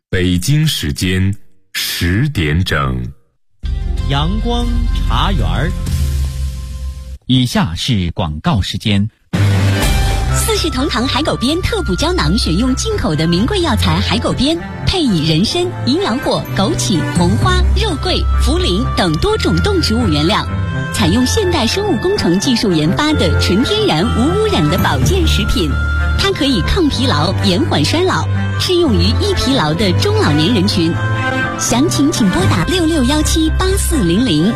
北京时间10点整， 阳光茶园儿。以下是广告时间。 四世同堂海狗鞭特补胶囊选用进口的名贵药材海狗鞭，配以人参、营养果、枸杞、红花、肉桂、茯苓等多种动植物原料，采用现代生物工程技术研发的纯天然无污染的保健食品。它可以抗疲劳、延缓衰老，适用于易疲劳的中老年人群。详情请拨打66178400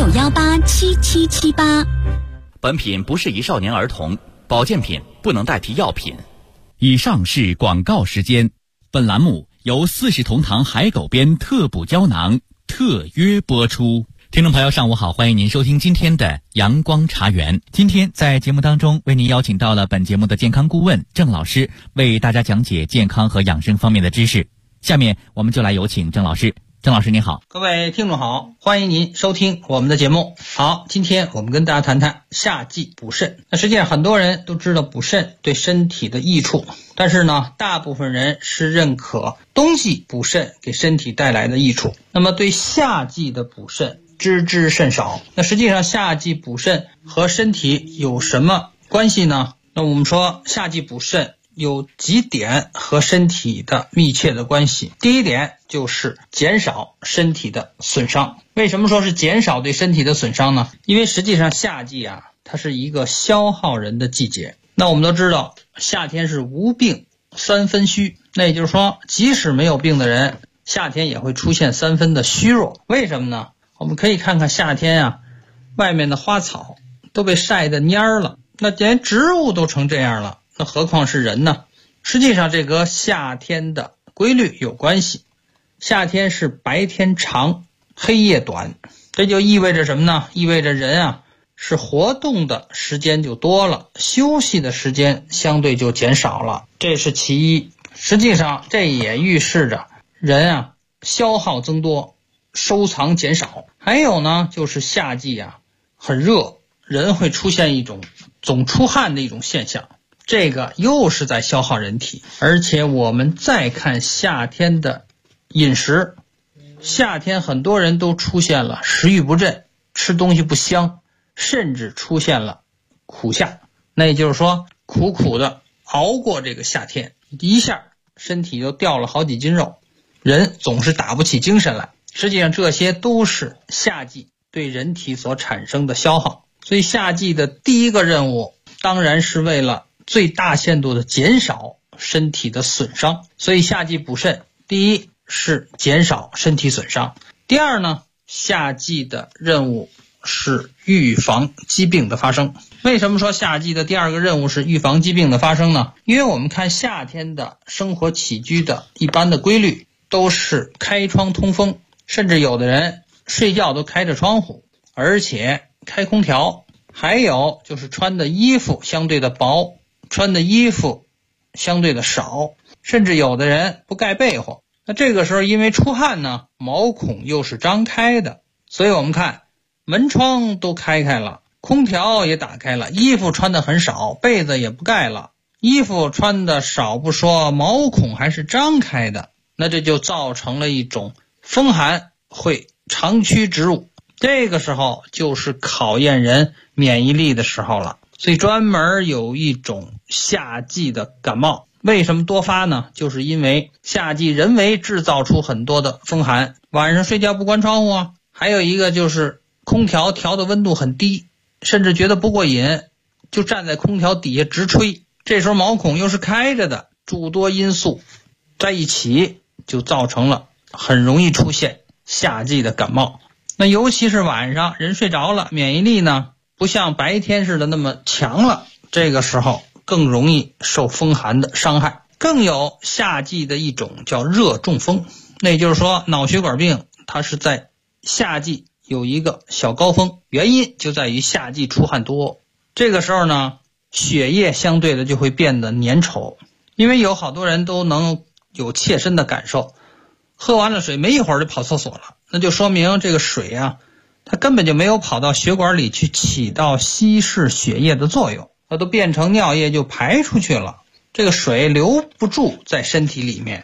66187778。 本品不适宜少年儿童，保健品不能代替药品。 以上是广告时间。本栏目由四世同堂海狗鞭特补胶囊特约播出。听众朋友上午好，欢迎您收听今天的阳光茶园。今天在节目当中为您邀请到了本节目的健康顾问郑老师，为大家讲解健康和养生方面的知识。下面我们就来有请郑老师。郑老师您好。 各位听众好，欢迎您收听我们的节目。好，今天我们跟大家谈谈夏季补肾。那实际上很多人都知道补肾对身体的益处，但是呢，大部分人是认可冬季补肾给身体带来的益处，那么对夏季的补肾知之甚少。那实际上夏季补肾和身体有什么关系呢？那我们说夏季补肾有几点和身体的密切的关系。第一点就是减少身体的损伤。为什么说是减少对身体的损伤呢？因为实际上夏季它是一个消耗人的季节。那我们都知道夏天是无病3分虚，那也就是说即使没有病的人，夏天也会出现3分的虚弱。为什么呢？我们可以看看夏天外面的花草都被晒得蔫了，那连植物都成这样了，那何况是人呢？实际上这个夏天的规律有关系。夏天是白天长，黑夜短，这就意味着什么呢？意味着人是活动的时间就多了，休息的时间相对就减少了，这是其一。实际上这也预示着人消耗增多，收藏减少。还有呢，就是夏季很热，人会出现一种总出汗的一种现象，这个又是在消耗人体。而且我们再看夏天的饮食，夏天很多人都出现了食欲不振，吃东西不香，甚至出现了苦夏。那也就是说苦苦的熬过这个夏天，一下身体就掉了好几斤肉，人总是打不起精神来。实际上这些都是夏季对人体所产生的消耗。所以夏季的第一个任务当然是为了最大限度的减少身体的损伤。所以夏季补肾，第一是减少身体损伤，第二呢，夏季的任务是预防疾病的发生。为什么说夏季的第二个任务是预防疾病的发生呢？因为我们看夏天的生活起居的一般的规律都是开窗通风，甚至有的人睡觉都开着窗户，而且开空调，还有就是穿的衣服相对的薄，穿的衣服相对的少，甚至有的人不盖被窝。那这个时候因为出汗呢，毛孔又是张开的，所以我们看门窗都开了，空调也打开了，衣服穿的很少，被子也不盖了，衣服穿的少不说，毛孔还是张开的，那这就造成了一种风寒会长驱直入，这个时候就是考验人免疫力的时候了。所以专门有一种夏季的感冒，为什么多发呢？就是因为夏季人为制造出很多的风寒，晚上睡觉不关窗户还有一个就是空调调的温度很低，甚至觉得不过瘾，就站在空调底下直吹，这时候毛孔又是开着的，诸多因素在一起就造成了很容易出现夏季的感冒。那尤其是晚上人睡着了，免疫力呢不像白天似的那么强了，这个时候更容易受风寒的伤害。更有夏季的一种叫热中风，那也就是说脑血管病它是在夏季有一个小高峰，原因就在于夏季出汗多，这个时候呢血液相对的就会变得粘稠。因为有好多人都能有切身的感受，喝完了水没一会儿就跑厕所了，那就说明这个水它根本就没有跑到血管里去起到稀释血液的作用，它都变成尿液就排出去了，这个水留不住在身体里面，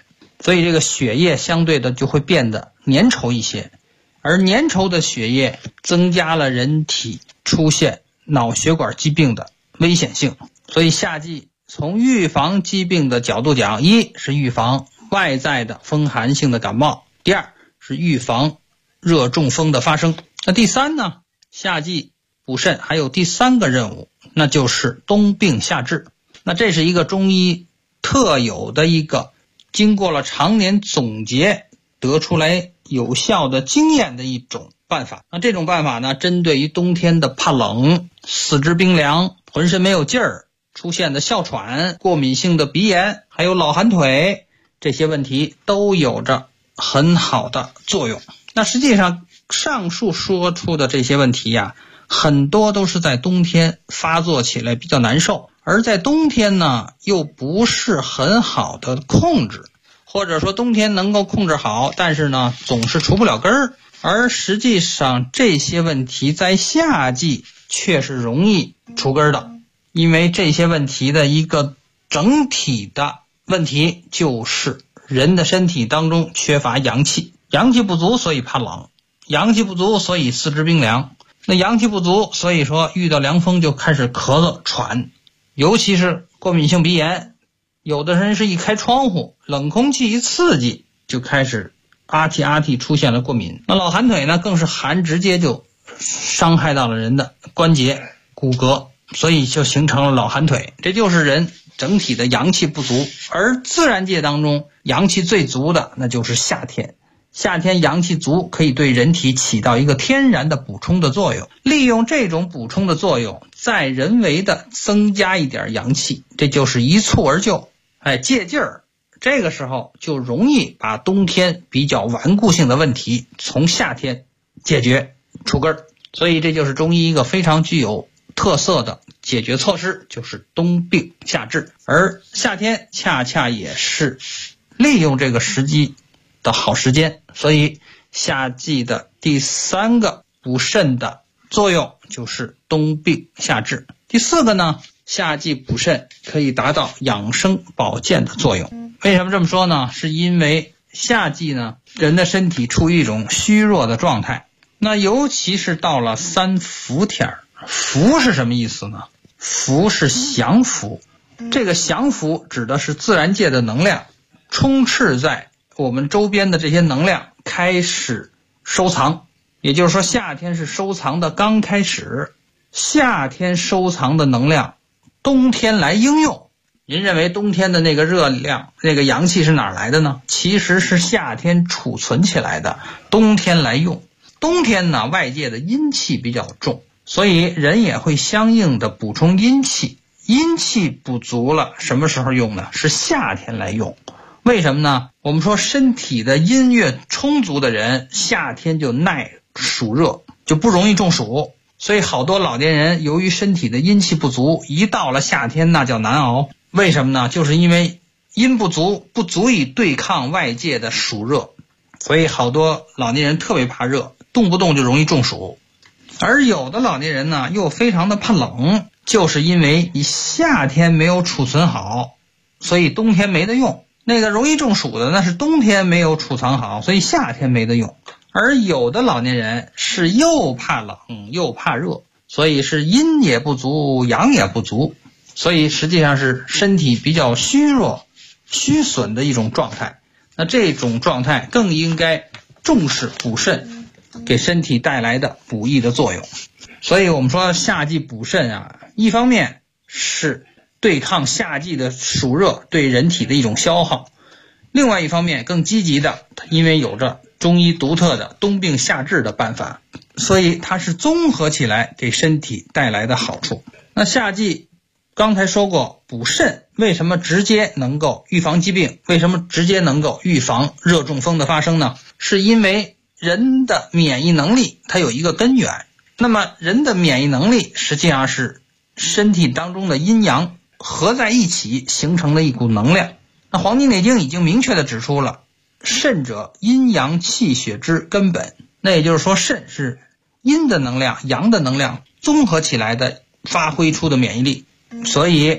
所以这个血液相对的就会变得粘稠一些，而粘稠的血液增加了人体出现脑血管疾病的危险性。所以夏季从预防疾病的角度讲，一是预防外在的风寒性的感冒，第二是预防热中风的发生。那第三呢，夏季补肾还有第三个任务，那就是冬病夏治。那这是一个中医特有的一个经过了常年总结得出来有效的经验的一种办法。那这种办法呢，针对于冬天的怕冷、四肢冰凉、浑身没有劲儿、出现的哮喘、过敏性的鼻炎，还有老寒腿，这些问题都有着很好的作用。那实际上上述说出的这些问题呀，很多都是在冬天发作起来比较难受，而在冬天呢又不是很好的控制，或者说冬天能够控制好，但是呢总是除不了根儿。而实际上这些问题在夏季却是容易除根的，因为这些问题的一个整体的问题就是人的身体当中缺乏阳气，阳气不足所以怕冷，阳气不足所以四肢冰凉，那阳气不足所以说遇到凉风就开始咳嗽喘，尤其是过敏性鼻炎，有的人是一开窗户冷空气一刺激就开始啊嚏出现了过敏。那老寒腿呢更是寒直接就伤害到了人的关节骨骼，所以就形成了老寒腿。这就是人整体的阳气不足。而自然界当中阳气最足的那就是夏天，夏天阳气足可以对人体起到一个天然的补充的作用，利用这种补充的作用再人为的增加一点阳气，这就是一蹴而就，借劲儿。这个时候就容易把冬天比较顽固性的问题从夏天解决除根儿。所以这就是中医一个非常具有特色的解决措施，就是冬病夏治。而夏天恰恰也是利用这个时机的好时间，所以夏季的第三个补肾的作用就是冬病夏治。第四个呢，夏季补肾可以达到养生保健的作用。为什么这么说呢？是因为夏季呢，人的身体处于一种虚弱的状态，那尤其是到了三伏天儿。伏是什么意思呢？伏是降伏，这个降伏指的是自然界的能量充斥在我们周边的这些能量开始收藏，也就是说夏天是收藏的刚开始，夏天收藏的能量冬天来应用。您认为冬天的那个热量那个阳气是哪儿来的呢？其实是夏天储存起来的，冬天来用。冬天呢外界的阴气比较重，所以人也会相应的补充阴气，阴气不足了什么时候用呢？是夏天来用。为什么呢？我们说身体的阴越充足的人夏天就耐暑热，就不容易中暑。所以好多老年人由于身体的阴气不足，一到了夏天那叫难熬。为什么呢？就是因为阴不足，不足以对抗外界的暑热，所以好多老年人特别怕热，动不动就容易中暑。而有的老年人呢又非常的怕冷，就是因为你夏天没有储存好，所以冬天没得用。那个容易中暑的那是冬天没有储藏好，所以夏天没得用。而有的老年人是又怕冷又怕热，所以是阴也不足阳也不足，所以实际上是身体比较虚弱虚损的一种状态。那这种状态更应该重视补肾给身体带来的补益的作用。所以我们说夏季补肾啊，一方面是对抗夏季的暑热对人体的一种消耗，另外一方面更积极的，因为有着中医独特的冬病夏治的办法，所以它是综合起来给身体带来的好处。那夏季刚才说过补肾为什么直接能够预防疾病，为什么直接能够预防热中风的发生呢？是因为人的免疫能力它有一个根源。那么人的免疫能力实际上是身体当中的阴阳合在一起形成的一股能量。那《黄帝内经》已经明确的指出了，肾者阴阳气血之根本。那也就是说肾是阴的能量阳的能量综合起来的发挥出的免疫力。所以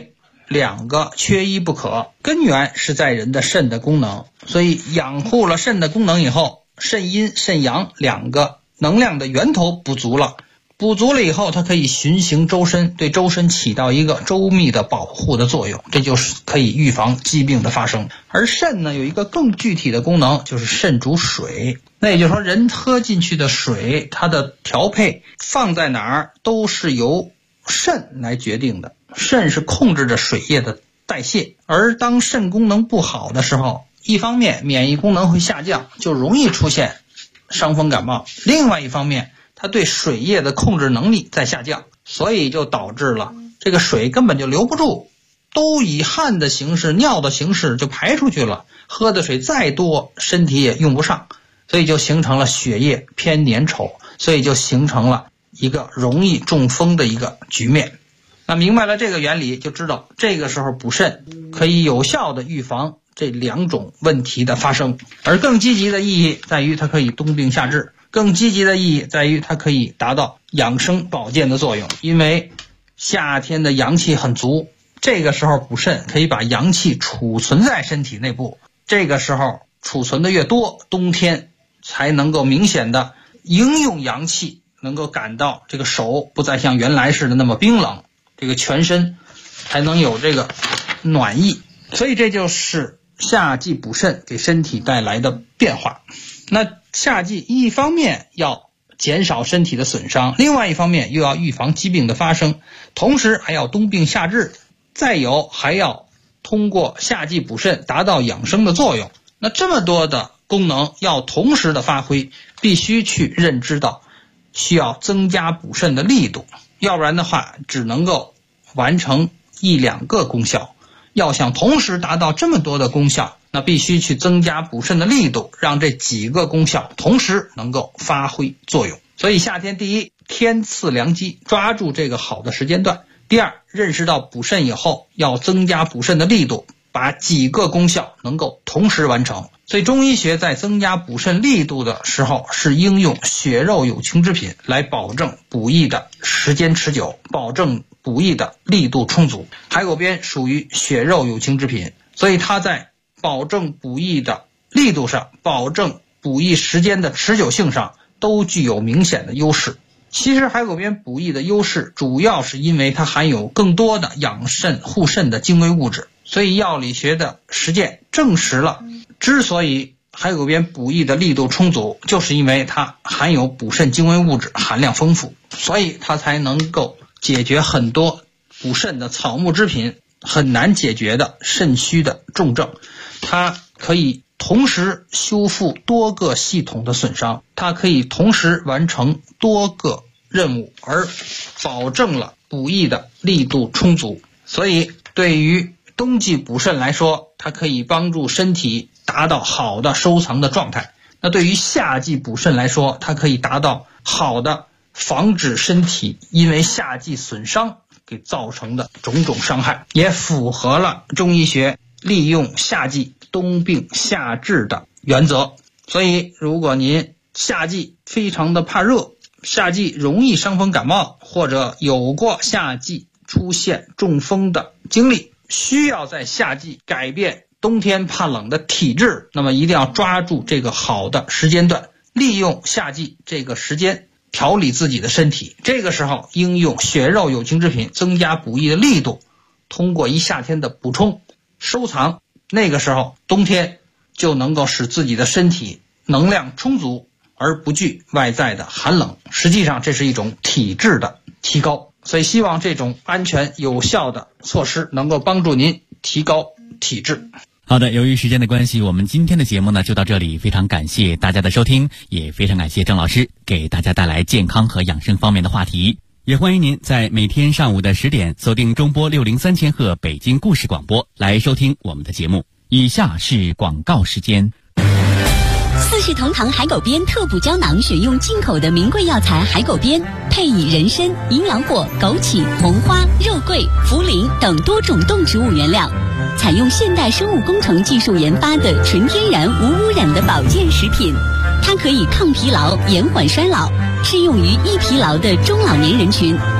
两个缺一不可，根源是在人的肾的功能，所以养护了肾的功能以后，肾阴肾阳两个能量的源头补足了以后，它可以循行周身，对周身起到一个周密的保护的作用，这就是可以预防疾病的发生。而肾呢有一个更具体的功能，就是肾主水，那也就是说人喝进去的水，它的调配放在哪儿都是由肾来决定的，肾是控制着水液的代谢，而当肾功能不好的时候，一方面免疫功能会下降，就容易出现伤风感冒，另外一方面它对水液的控制能力在下降，所以就导致了这个水根本就留不住，都以汗的形式尿的形式就排出去了，喝的水再多身体也用不上，所以就形成了血液偏粘稠，所以就形成了一个容易中风的一个局面。那明白了这个原理，就知道这个时候补肾可以有效的预防这两种问题的发生。而更积极的意义在于它可以冬病夏治，更积极的意义在于它可以达到养生保健的作用，因为夏天的阳气很足，这个时候补肾可以把阳气储存在身体内部，这个时候储存的越多，冬天才能够明显的应用阳气，能够感到这个手不再像原来似的那么冰冷，这个全身才能有这个暖意。所以这就是夏季补肾给身体带来的变化。那夏季一方面要减少身体的损伤，另外一方面又要预防疾病的发生，同时还要冬病夏治，再有还要通过夏季补肾达到养生的作用。那这么多的功能要同时的发挥，必须去认知到需要增加补肾的力度，要不然的话只能够完成一两个功效。要想同时达到这么多的功效，那必须去增加补肾的力度，让这几个功效同时能够发挥作用。所以夏天第一，天赐良机，抓住这个好的时间段。第二，认识到补肾以后要增加补肾的力度，把几个功效能够同时完成。所以中医学在增加补肾力度的时候，是应用血肉有情之品来保证补益的时间持久，保证补益的力度充足。海狗鞭属于血肉有情之品，所以它在保证补益的力度上，保证补益时间的持久性上都具有明显的优势。其实海狗鞭补益的优势主要是因为它含有更多的养肾护肾的精微物质，所以药理学的实践证实了，之所以海狗鞭补益的力度充足，就是因为它含有补肾精微物质含量丰富，所以它才能够解决很多补肾的草木之品很难解决的肾虚的重症。它可以同时修复多个系统的损伤，它可以同时完成多个任务，而保证了补益的力度充足。所以对于冬季补肾来说，它可以帮助身体达到好的收藏的状态。那对于夏季补肾来说，它可以达到好的防止身体因为夏季损伤给造成的种种伤害，也符合了中医学利用夏季冬病夏治的原则。所以如果您夏季非常的怕热，夏季容易伤风感冒，或者有过夏季出现中风的经历，需要在夏季改变冬天怕冷的体质，那么一定要抓住这个好的时间段，利用夏季这个时间调理自己的身体。这个时候应用血肉有情之品增加补益的力度，通过一夏天的补充收藏，那个时候冬天就能够使自己的身体能量充足，而不惧外在的寒冷。实际上这是一种体质的提高，所以希望这种安全有效的措施能够帮助您提高体质。 好的，由于时间的关系，我们今天的节目呢就到这里，非常感谢大家的收听，也非常感谢郑老师给大家带来健康和养生方面的话题。也欢迎您在每天上午的10点锁定中波603千赫北京故事广播来收听我们的节目。以下是广告时间。 四世同堂海狗鞭特补胶囊选用进口的名贵药材海狗鞭，配以人参、银阳果、枸杞、红花、肉桂、茯苓等多种动植物原料，采用现代生物工程技术研发的纯天然无污染的保健食品。它可以抗疲劳、延缓衰老，适用于易疲劳的中老年人群。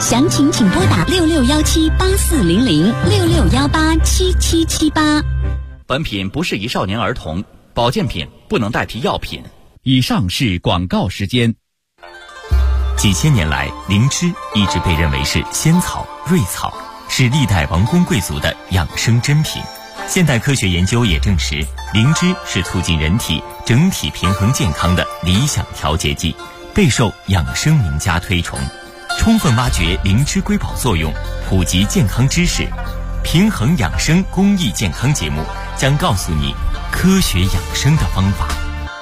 详情请拨打6617840066187778。 本品不适宜少年儿童，保健品不能代替药品。 以上是广告时间。 几千年来，灵芝一直被认为是仙草、瑞草，是历代王公贵族的养生珍品。现代科学研究也证实，灵芝是促进人体整体平衡健康的理想调节剂，备受养生名家推崇。充分挖掘灵芝瑰宝作用，普及健康知识，平衡养生公益健康节目将告诉你科学养生的方法。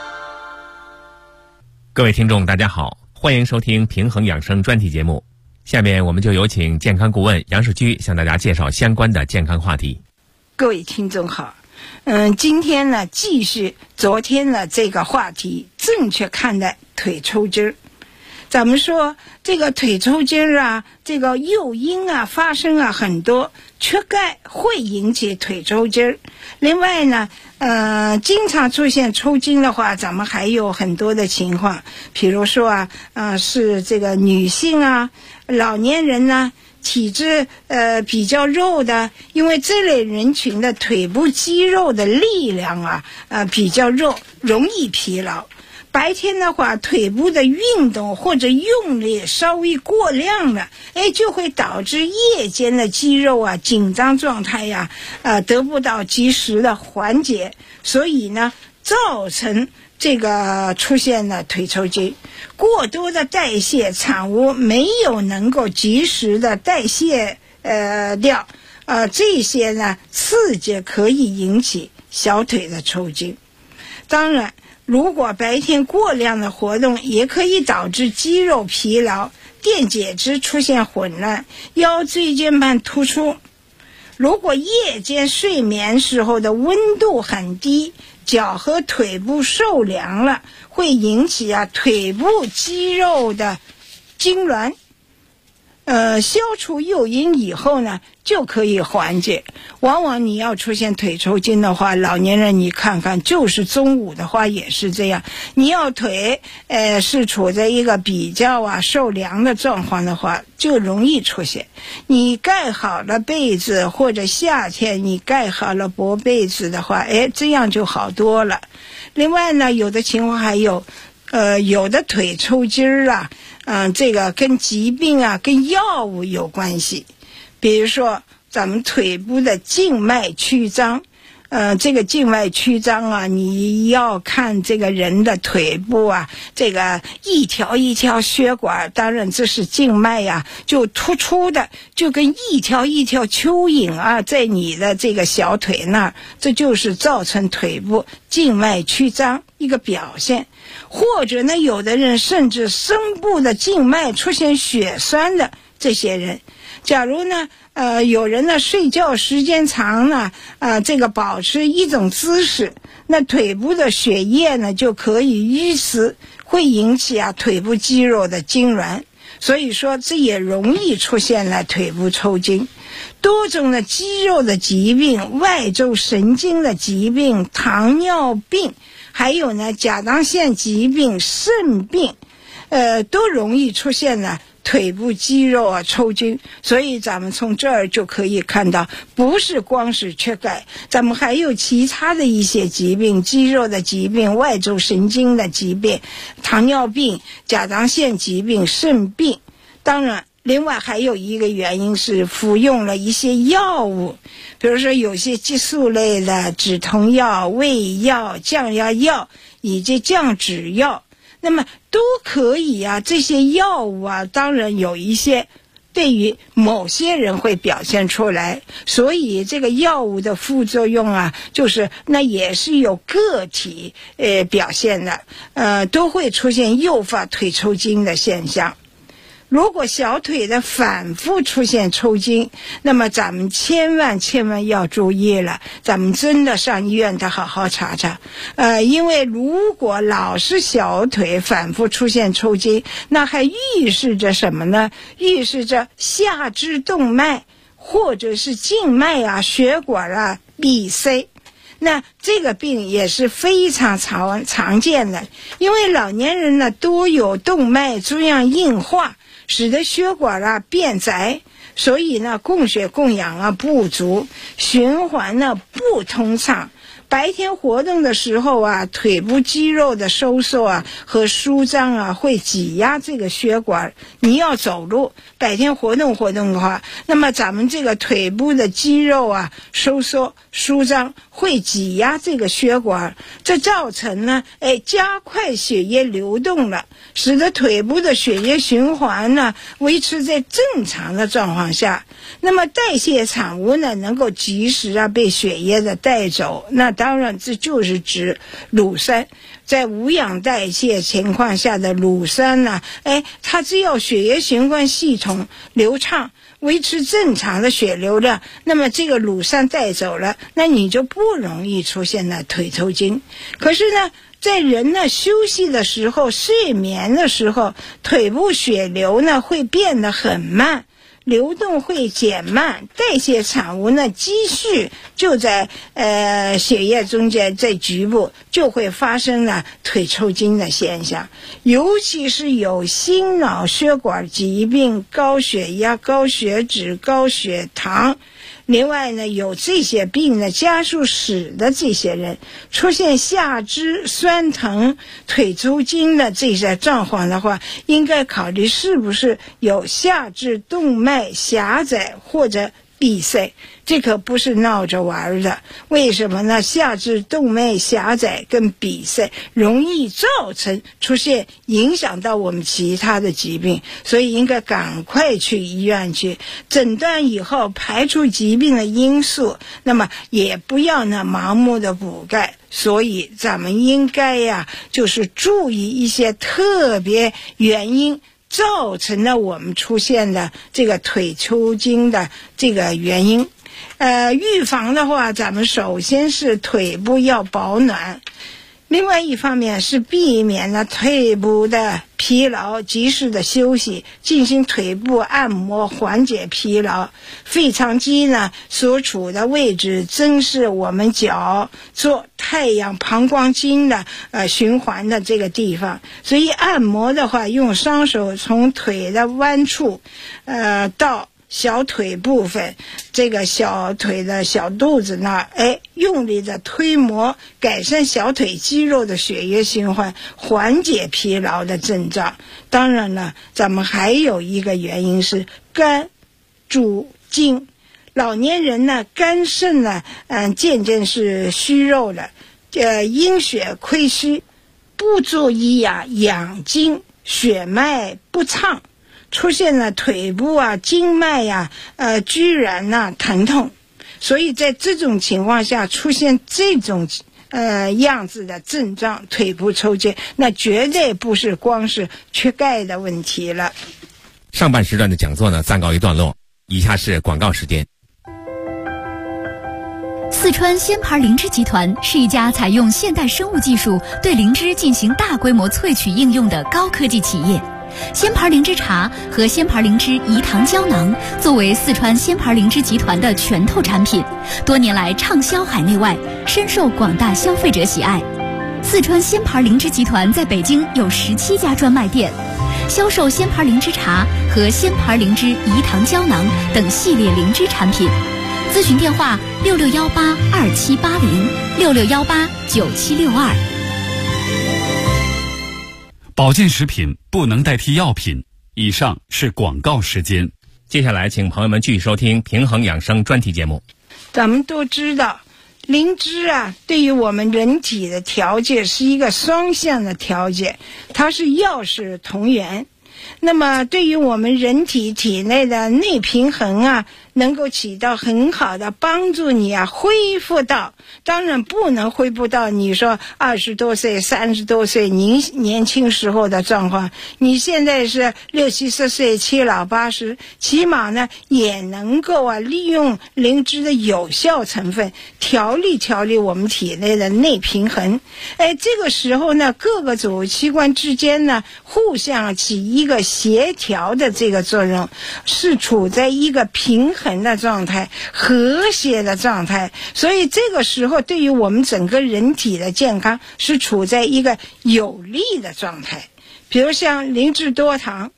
各位听众大家好，欢迎收听平衡养生专题节目。下面我们就有请健康顾问杨世居向大家介绍相关的健康话题。 各位听众好，今天呢继续昨天的这个话题，正确看待腿抽筋儿。咱们说这个腿抽筋儿啊，这个诱因啊发生啊很多，缺钙会引起腿抽筋儿。另外呢，经常出现抽筋的话，咱们还有很多的情况，比如说是这个女性啊、老年人呢、体质比较肉的，因为这类人群的腿部肌肉的力量啊比较弱，容易疲劳。白天的话，腿部的运动或者用力稍微过量了，就会导致夜间的肌肉啊紧张状态呀得不到及时的缓解，所以呢造成这个出现了腿抽筋。过多的代谢产物没有能够及时的代谢掉，这些呢刺激可以引起小腿的抽筋。当然如果白天过量的活动也可以导致肌肉疲劳，电解质出现混乱，腰椎间盘突出。如果夜间睡眠时候的温度很低，脚和腿部受凉了，会引起腿部肌肉的痉挛。消除诱因以后呢，就可以缓解。往往你要出现腿抽筋的话，老年人你看看，就是中午的话也是这样。你要腿是处在一个比较受凉的状况的话，就容易出现。你盖好了被子，或者夏天你盖好了薄被子的话，这样就好多了。另外呢，有的情况还有有的腿抽筋儿这个跟疾病跟药物有关系。比如说咱们腿部的静脉曲张，这个静脉曲张你要看这个人的腿部这个一条一条血管，当然这是静脉就突出的，就跟一条一条蚯蚓在你的这个小腿那儿，这就是造成腿部静脉曲张一个表现。或者呢，有的人甚至深部的静脉出现血栓的这些人，假如呢有人呢睡觉时间长呢这个保持一种姿势，那腿部的血液呢就可以淤死，会引起腿部肌肉的痉挛。所以说这也容易出现了腿部抽筋。多种的肌肉的疾病、外周神经的疾病、糖尿病，还有呢甲状腺疾病、肾病都容易出现了腿部肌肉抽筋。所以咱们从这儿就可以看到，不是光是缺钙，咱们还有其他的一些疾病，肌肉的疾病、外周神经的疾病、糖尿病、甲状腺疾病、肾病。当然另外还有一个原因是服用了一些药物，比如说有些激素类的止痛药、胃药、降压药以及降脂药，那么都可以这些药物当然有一些对于某些人会表现出来，所以这个药物的副作用就是那也是有个体表现的，都会出现诱发腿抽筋的现象。如果小腿的反复出现抽筋，那么咱们千万要注意了，咱们真的上医院得好好查查。因为如果老是小腿反复出现抽筋，那还预示着什么呢？预示着下肢动脉或者是静脉血管闭塞。那这个病也是非常常见的，因为老年人呢多有动脉粥样硬化， 使得血管变窄，所以呢供血供氧不足，循环呢不通畅。白天活动的时候腿部肌肉的收缩和舒张会挤压这个血管。你要走路，白天活动的话，那么咱们这个腿部的肌肉收缩舒张会挤压这个血管，这造成呢加快血液流动了，使得腿部的血液循环呢维持在正常的状况下。那么代谢产物呢能够及时被血液的带走，那当然这就是指乳酸。在无氧代谢情况下的乳酸呢，它只要血液循环系统流畅，维持正常的血流量，那么这个乳酸带走了，那你就不容易出现了腿抽筋。可是呢在人呢休息的时候，睡眠的时候，腿部血流呢会变得很慢，流动会减慢，代谢产物呢积蓄就在血液中间，在局部就会发生了腿抽筋的现象。尤其是有心脑血管疾病、高血压、高血脂、高血糖，另外呢有这些病的家属史的这些人，出现下肢酸疼、腿抽筋的这些状况的话，应该考虑是不是有下肢动脉狭窄或者闭塞。这可不是闹着玩的。为什么呢？下肢动脉狭窄跟闭塞容易造成出现影响到我们其他的疾病，所以应该赶快去医院去诊断以后排除疾病的因素，那么也不要呢盲目的补钙。所以咱们应该就是注意一些特别原因造成了我们出现的这个腿抽筋的这个原因。预防的话，咱们首先是腿部要保暖，另外一方面是避免了腿部的疲劳，及时的休息，进行腿部按摩缓解疲劳。腓肠肌呢所处的位置正是我们脚做太阳膀胱经的循环的这个地方，所以按摩的话，用双手从腿的弯处到小腿部分，这个小腿的小肚子那用力的推摩，改善小腿肌肉的血液循环，缓解疲劳的症状。当然了，咱们还有一个原因是肝主筋，老年人呢肝肾呢渐渐是虚弱了，阴血亏虚，不注意养筋，血脉不畅，出现了腿部经脉居然疼痛。所以在这种情况下出现这种样子的症状，腿部抽筋，那绝对不是光是缺钙的问题了。 上半时段的讲座呢暂告一段落，以下是广告时间。 四川仙牌灵芝集团是一家采用现代生物技术对灵芝进行大规模萃取应用的高科技企业。仙牌灵芝茶和仙牌灵芝饴糖胶囊作为四川仙牌灵芝集团的拳头产品，多年来畅销海内外，深受广大消费者喜爱。四川仙牌灵芝集团在北京有17家专卖店，销售仙牌灵芝茶和仙牌灵芝饴糖胶囊等系列灵芝产品。咨询电话66182780，66189762。 保健食品不能代替药品。以上是广告时间。 接下来请朋友们继续收听平衡养生专题节目。 咱们都知道灵芝对于我们人体的调节是一个双向的调节，它是药食同源。那么对于我们人体体内的内平衡能够起到很好的帮助你恢复到，当然不能恢复到你说20多岁30多岁年轻时候的状况，你现在是60、70岁七老八十，起码呢也能够利用灵芝的有效成分调理我们体内的内平衡。这个时候呢各个组器官之间呢互相起一个协调的这个作用，是处在一个平衡的状态，和谐的状态，所以这个时候对于我们整个人体的健康是处在一个有利的状态。比如像灵芝多糖，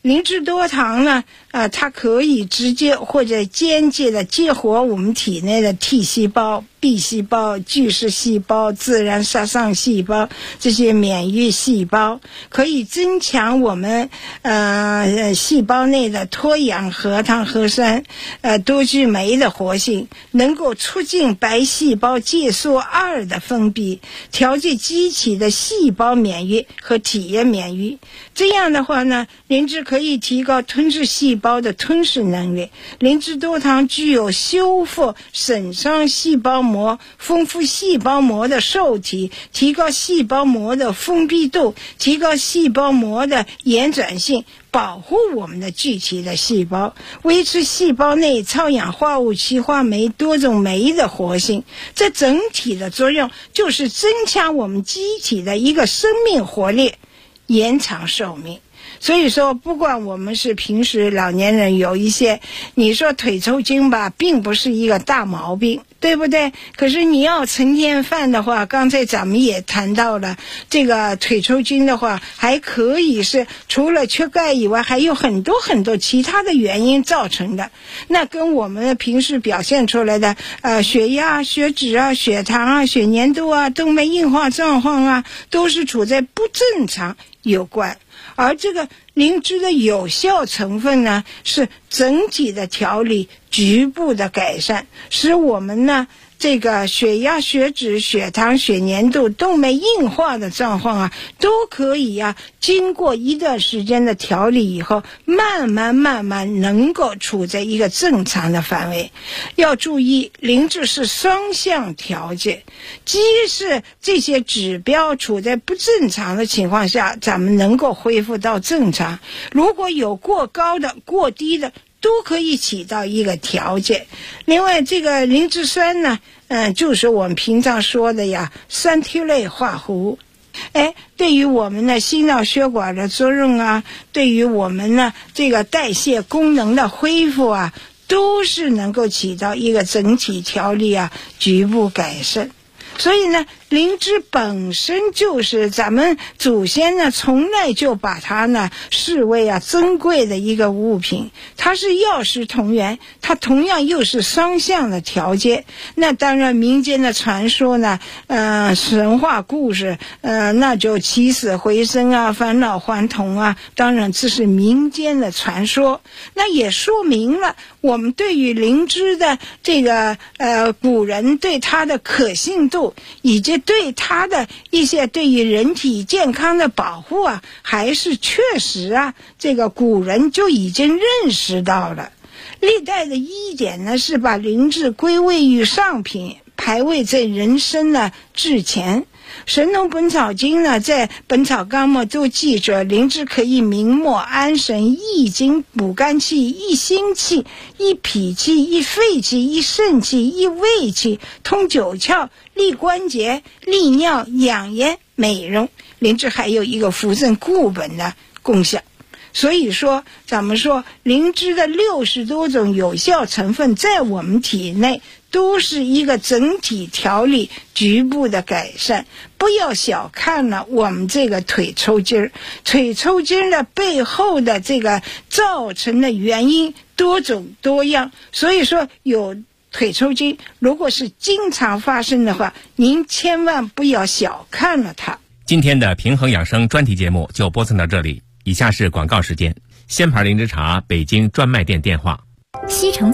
灵芝多糖呢，它可以直接或者间接的激活我们体内的 T 细胞、B 细胞、巨噬细胞、自然杀伤细胞这些免疫细胞，可以增强我们细胞内的脱氧核糖核酸多聚酶的活性，能够促进白细胞介素2的分泌，调节机体的细胞免疫和体液免疫。这样的话呢，灵芝可以提高吞噬细胞的吞噬能力。灵芝多糖具有修复损伤细胞膜、丰富细胞膜的受体，提高细胞膜的封闭度，提高细胞膜的延展性，保护我们的具体的细胞，维持细胞内超氧化物歧化酶多种酶的活性。这整体的作用就是增强我们机体的一个生命活力，延长寿命。所以说，不管我们是平时老年人有一些，你说腿抽筋吧，并不是一个大毛病，对不对？可是你要成天犯的话，刚才咱们也谈到了，这个腿抽筋的话，还可以是除了缺钙以外，还有很多很多其他的原因造成的。那跟我们平时表现出来的血压、血脂啊、血糖啊、血粘度啊、动脉硬化状况啊，都是处在不正常有关。而这个灵芝的有效成分呢，是整体的调理，局部的改善，使我们呢这个血压、血脂、血糖、血粘度、动脉硬化的状况啊，都可以经过一段时间的调理以后，慢慢能够处在一个正常的范围。要注意，灵芝是双向调节，即使这些指标处在不正常的情况下，咱们能够恢复到正常。如果有过高的、过低的，都可以起到一个调节。另外，这个灵芝酸呢，就是我们平常说的酸萜类化合物。对于我们的心脑血管的作用啊，对于我们呢这个代谢功能的恢复啊，都是能够起到一个整体调理局部改善。所以呢，灵芝本身就是咱们祖先呢从来就把它呢视为珍贵的一个物品，它是药食同源，它同样又是双向的调节。那当然民间的传说呢，神话故事，那就起死回生啊，返老还童啊，当然这是民间的传说。那也说明了我们对于灵芝的这个古人对它的可信度，以及对它的一些对于人体健康的保护还是确实这个古人就已经认识到了。历代的医典呢，是把灵芝归位于上品，排位在人参呢至前。神农本草经呢，在本草纲目都记着，灵芝可以明目、安神、益精、补肝气、益心气、益脾气、益肺气、益肾气、益胃气、通九窍、利关节、利尿、养颜、美容。灵芝还有一个扶正固本的功效。所以说，咱们说灵芝的60多种有效成分在我们体内都是一个整体调理、局部的改善。不要小看了我们这个腿抽筋的背后的这个造成的原因多种多样。所以说，有腿抽筋如果是经常发生的话，您千万不要小看了它。 今天的平衡养生专题节目就播送到这里，以下是广告时间。仙牌灵芝茶北京专卖店电话： 西城